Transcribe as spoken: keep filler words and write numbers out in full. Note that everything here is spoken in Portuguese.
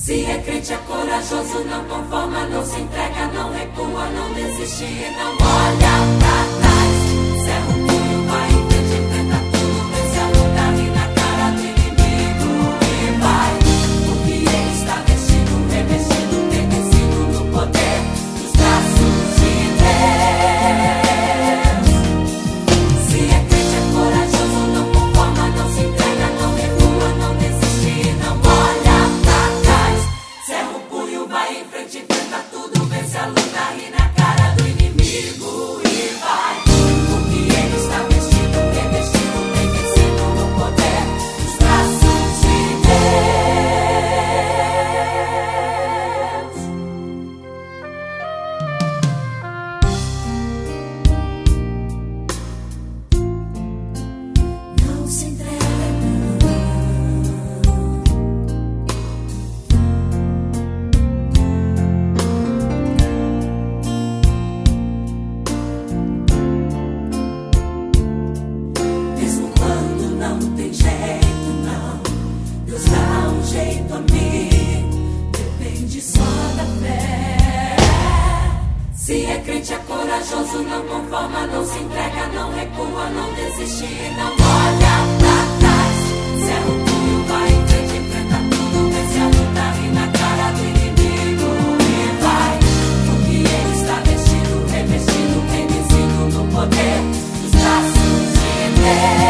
Se é crente, é corajoso, não conforma, não se entrega, não recua, não desiste e não olha pra trás. Cerra o punho, vai em frente, enfrenta tudo, vence a luta, ri na cara do inimigo e vai. Porque ele está vestido, revestido, envelhecido no poder dos braços de Deus. Se é crente, é corajoso, não conforma, não se entrega, não recua, não desiste e não olha pra trás. Cerra o punho, vai em frente, enfrenta tudo, vence a luta, ri na cara do inimigo e vai. Porque ele está vestido, revestido, envelhecido no poder dos braços de Deus. Não se entrega, mesmo quando não tem jeito, não. Deus dá um jeito a mim, depende só da fé. Se é crente, é corajoso, não conforma, não se entrega, não recua, não desiste e não olha pra trás. Cerra o punho, vai em frente, enfrenta tudo, vence a luta, ri na cara do inimigo e vai. Porque ele está vestido, revestido, envelhecido no poder dos braços de Deus.